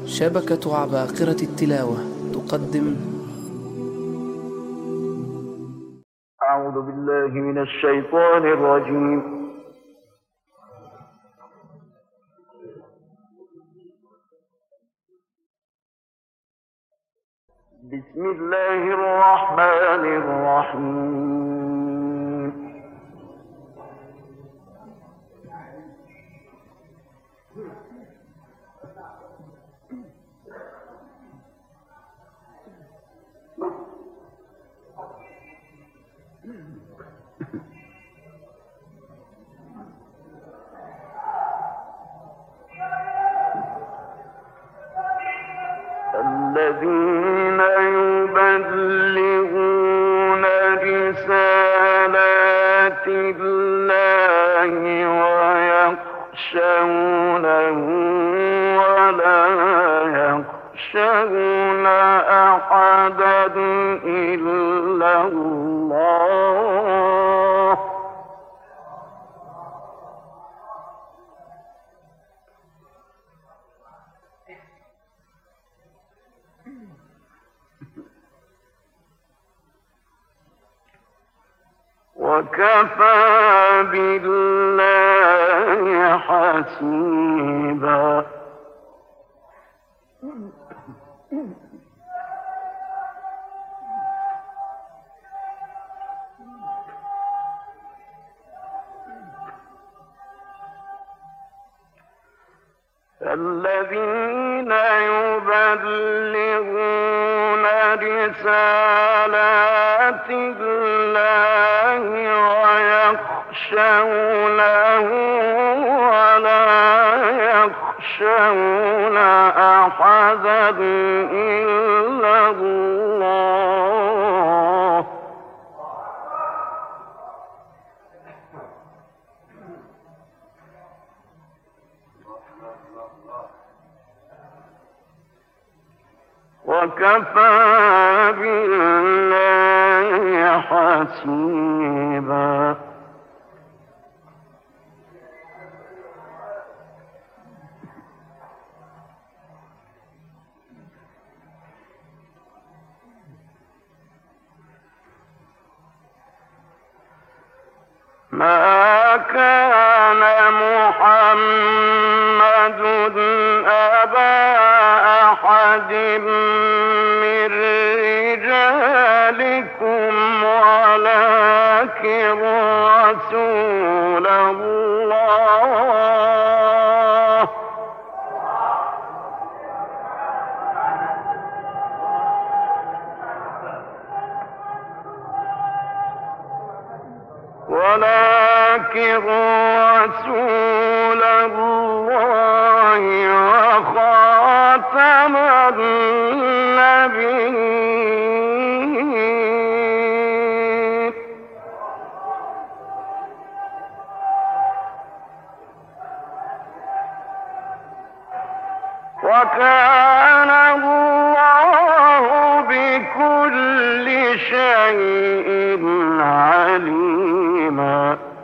شبكة عباقرة التلاوة تقدم. أعوذ بالله من الشيطان الرجيم. بسم الله الرحمن الرحيم. الذين يبلغون رسالات الله ويخشونه ولا يخشون أحدا إلا الله. وكفى بالله حسيبا. الذين يبلغون رسالات الله ويخشونه ولا يخشون أحدا إلا الله. وكفى بالله حسيبا. ما كان محمد أبا أحد من رجالكم ولكن رسول الله وخاتم النبيين. وكان الله بكل شيء عليما.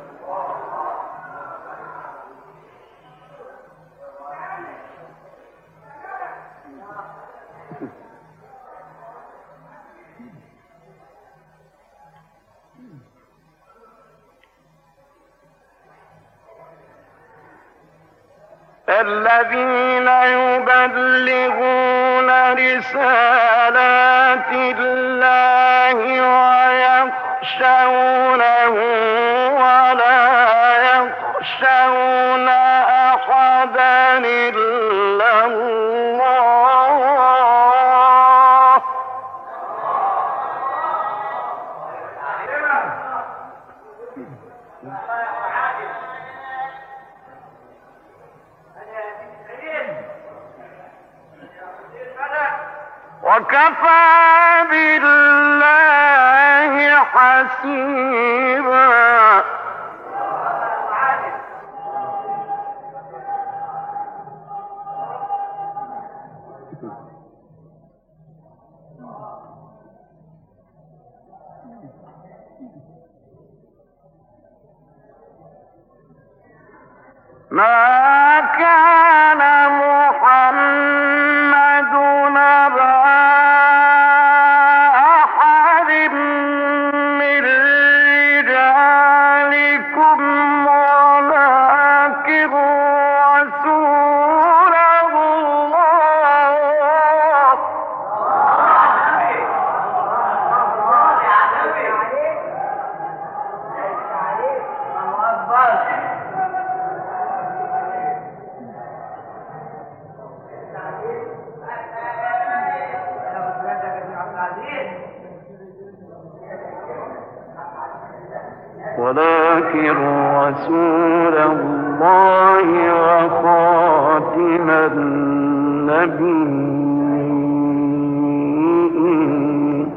الذين يبلغون رسالات الله ويخشونه ولا يخشون أحدا إلا الله. وكفى بالله حسيبا. ما كان محمد ولكن رسول الله وخاتم النبيين.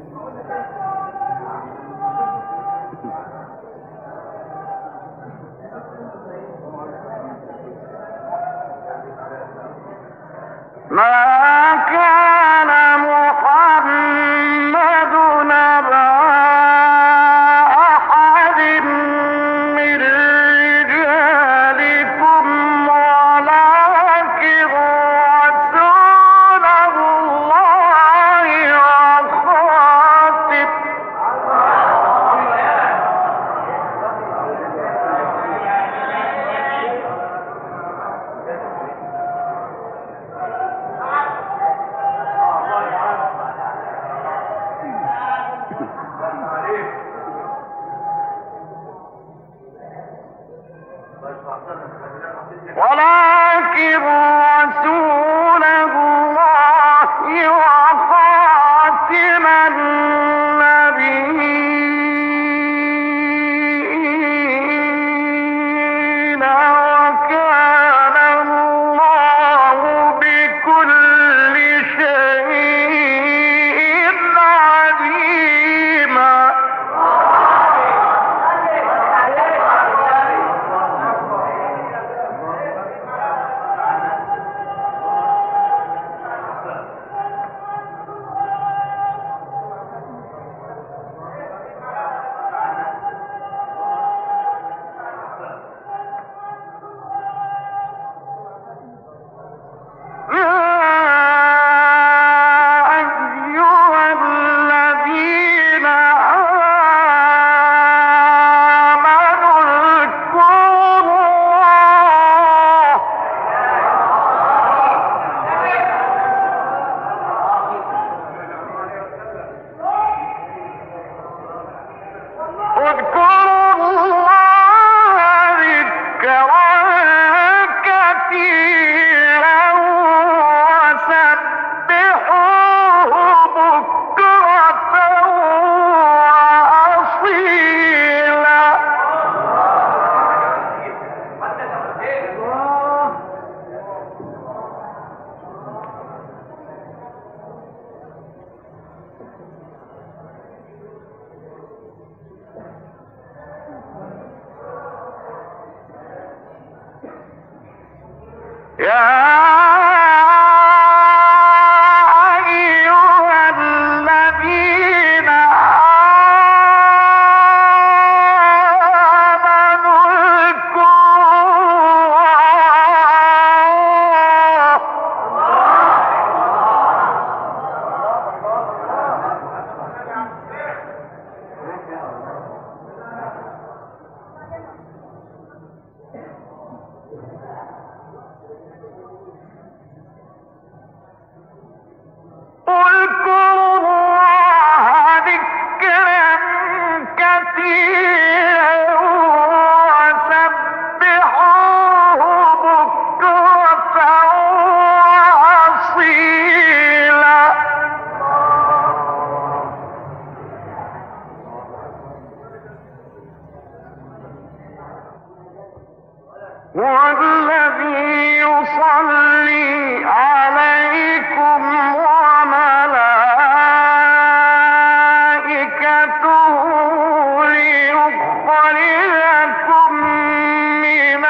ما كان محمد أبا أحد من رجالكم ولكن رسول الله وخاتم ولكن رسول الله وخاتم النبيين وكان الله بكل شيء عليما. والذي يصلي عليكم وملائكته ليخرجكم من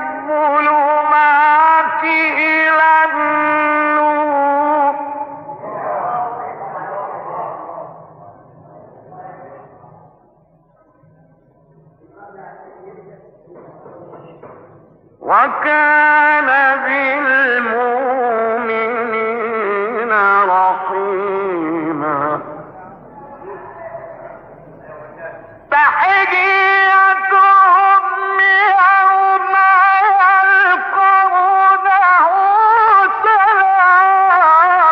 الظلمات إلى النور. وكان بالمؤمنين رحيما. تحيتهم يوم يلقونه سلام.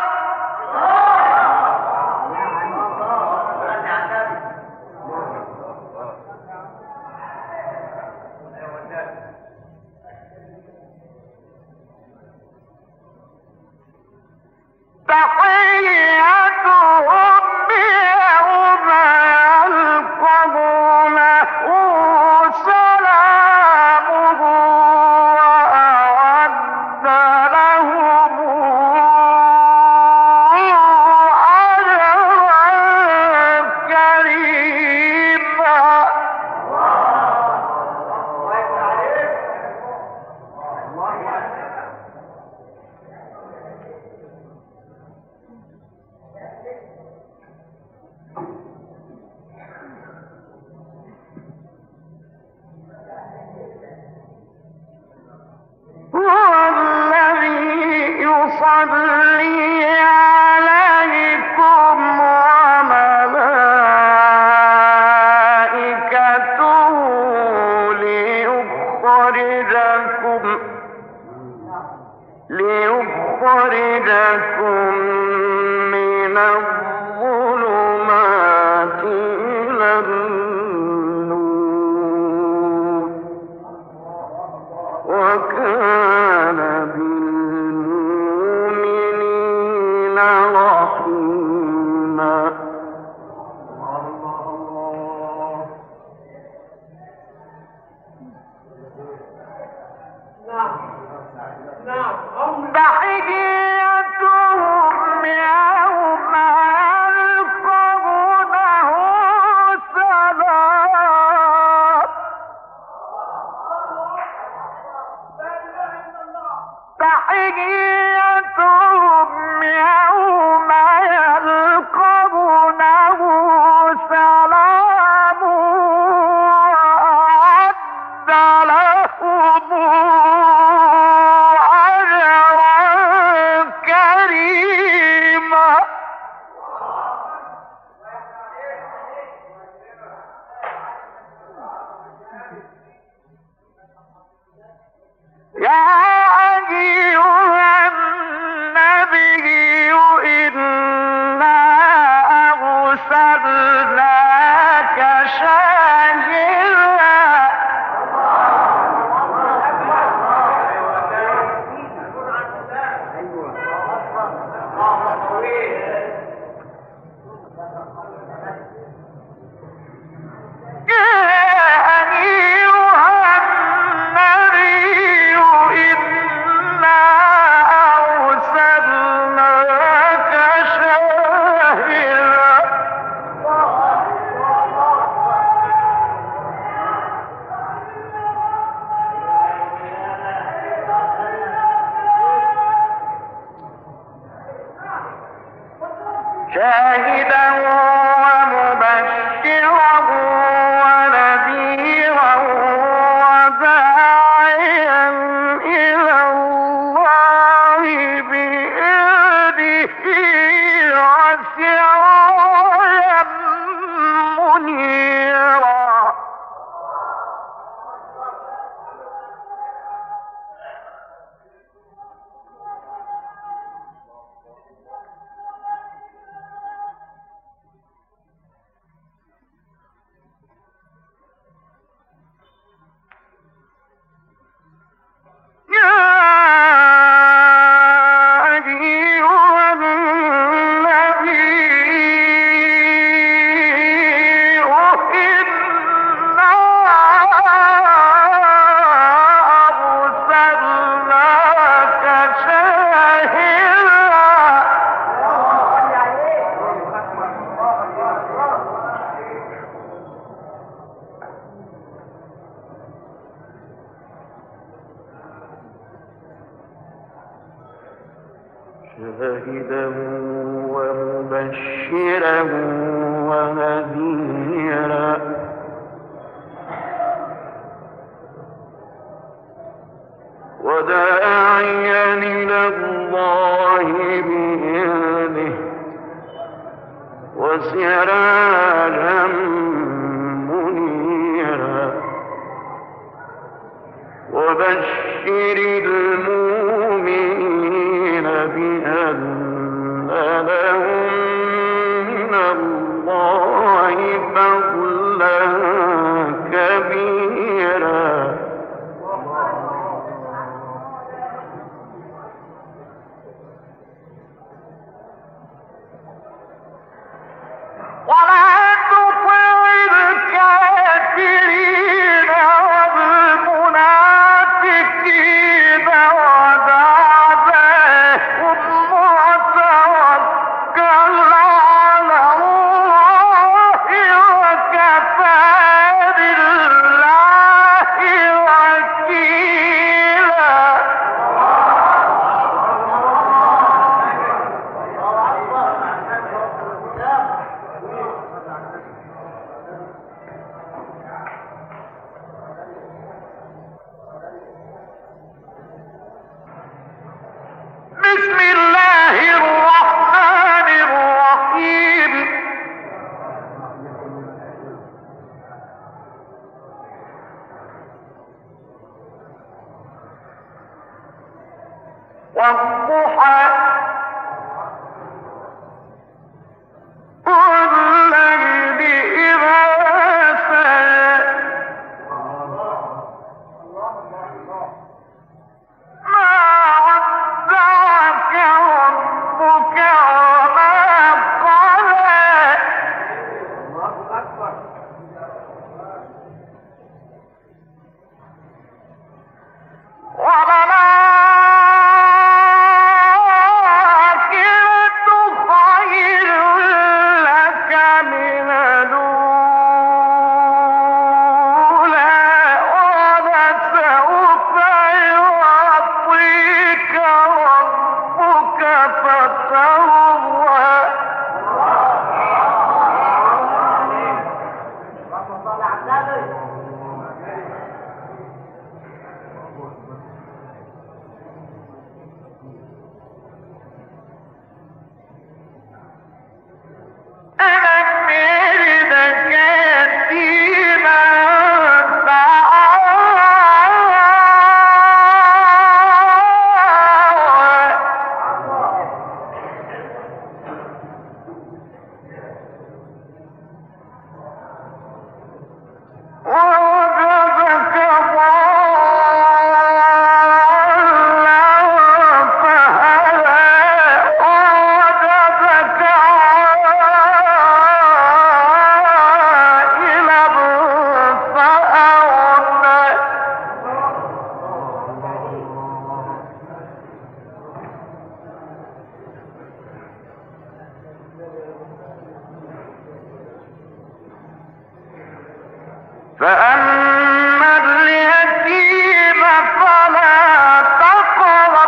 ليخرجكم من الظلمات إلى النور وكان بالمؤمنين رحيما. تحيتهم يوم يلقونه سلام. تحيتهم يوم يلقونه سلام وأعد لهم شاهدا ومبشرا ونذيرا وداعيا إلى الله بإذنه وسراجا منيرا. شاهدا ومبشرا ونذيرا وداعيا إلى الله بإذنه وسراجا منيرا. وبشر المؤمنين بأن لهم من الله فضلا كبيرا. ولا تطع الكافرين والمنافقين ودع لهم والضحى والليل إذا سجى ما ودعك ربك وما قلى وللآخرة خير لك من الأولى ولسوف يعطيك ربك فترضى ألم يجدك يتيما فآوى ووجدك ضالا فهدى ووجدك عائلا فأغنى فأما اليتيم فلا تقهر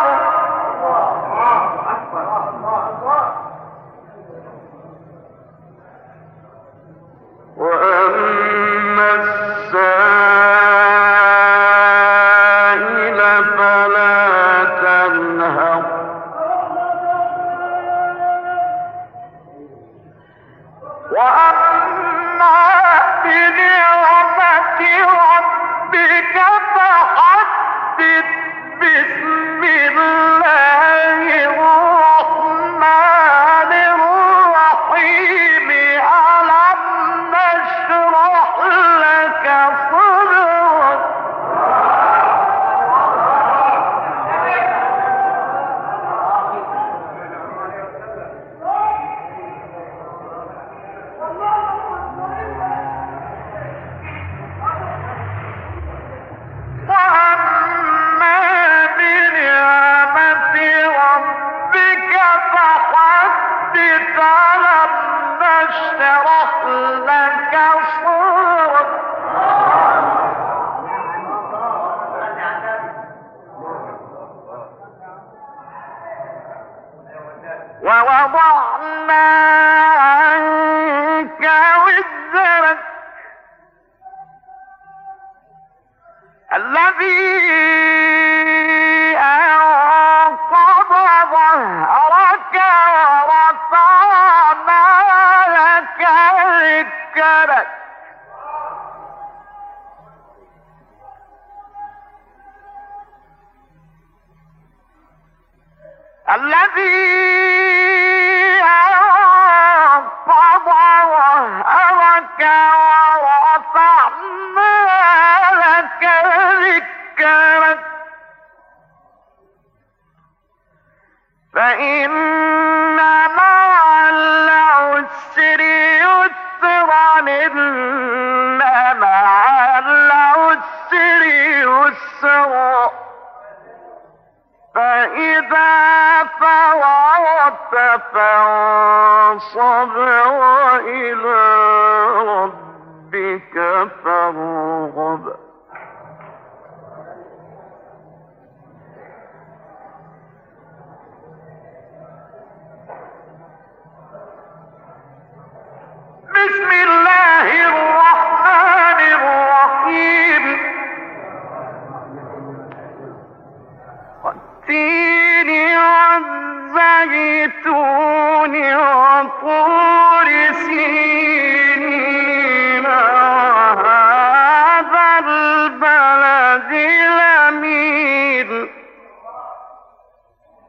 وأما السائل فلا تنهر وأما بنعمة ربك فحدث بسم الله الرحمن الرحيم ألم نشرح لك صدرك وأما بنعمة ربك فحدث ألم نشرح لك صدرك ووضعنا عنك وزرك الذي أنقض ظهرك ورفعنا لك ذكرك الذي أنقض ظهرك ورفعنا لك ذكرك فإن مع العسر يسرا إن مع العسر يسرا فإذا فرغت فانصب وإلى ربك فارغب بسم الله الرحمن الرحيم والتين والزيتون وطور سينين وهذا البلد الأمين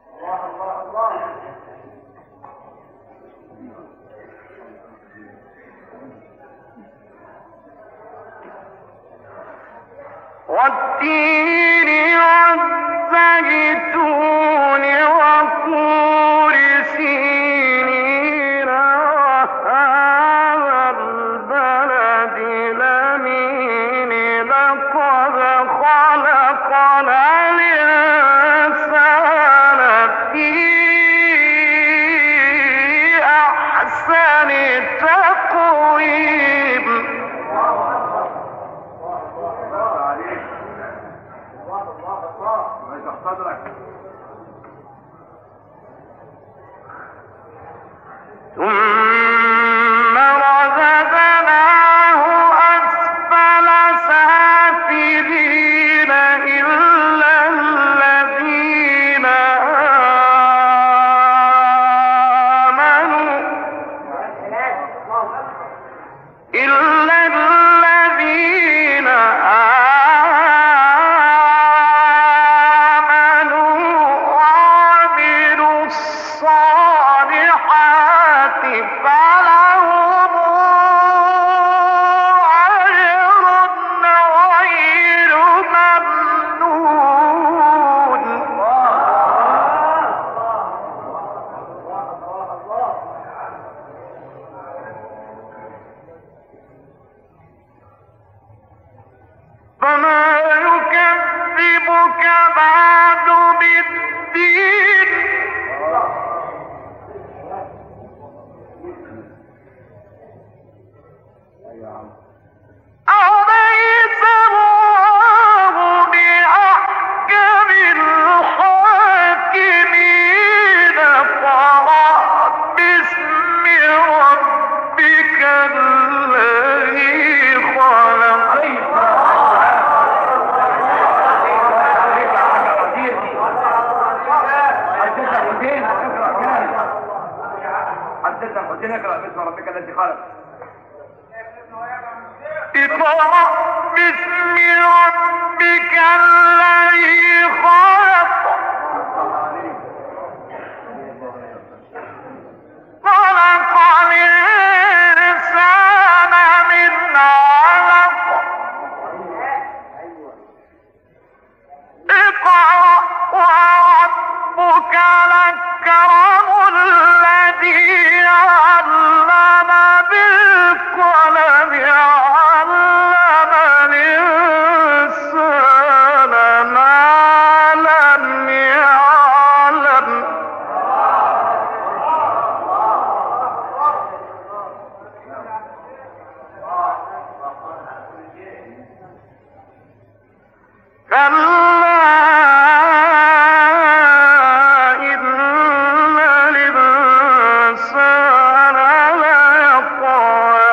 ثم رددناه أسفل سافلين إلا الذين آمنوا وعملوا الصالحات فلهم أجر غير ممنون. فما يكذبك بعد بالدين أليس الله بأحكم الحاكمين. اقرأ باسم ربك الذي خلق. اقرأ باسم ربك الذي خلق. اقرأ باسم ربك الذي خلق. خلق الإنسان من علق. اقرأ وربك الأكرم الذي علم بالقلم علم الإنسان ما لم يعلم. كلا إن الإنسان ليطغى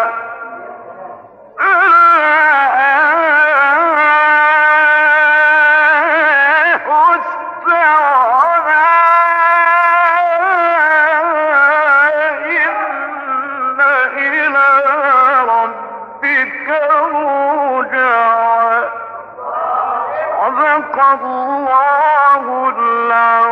إن إلى ربك رجعا. صدق الله العظيم.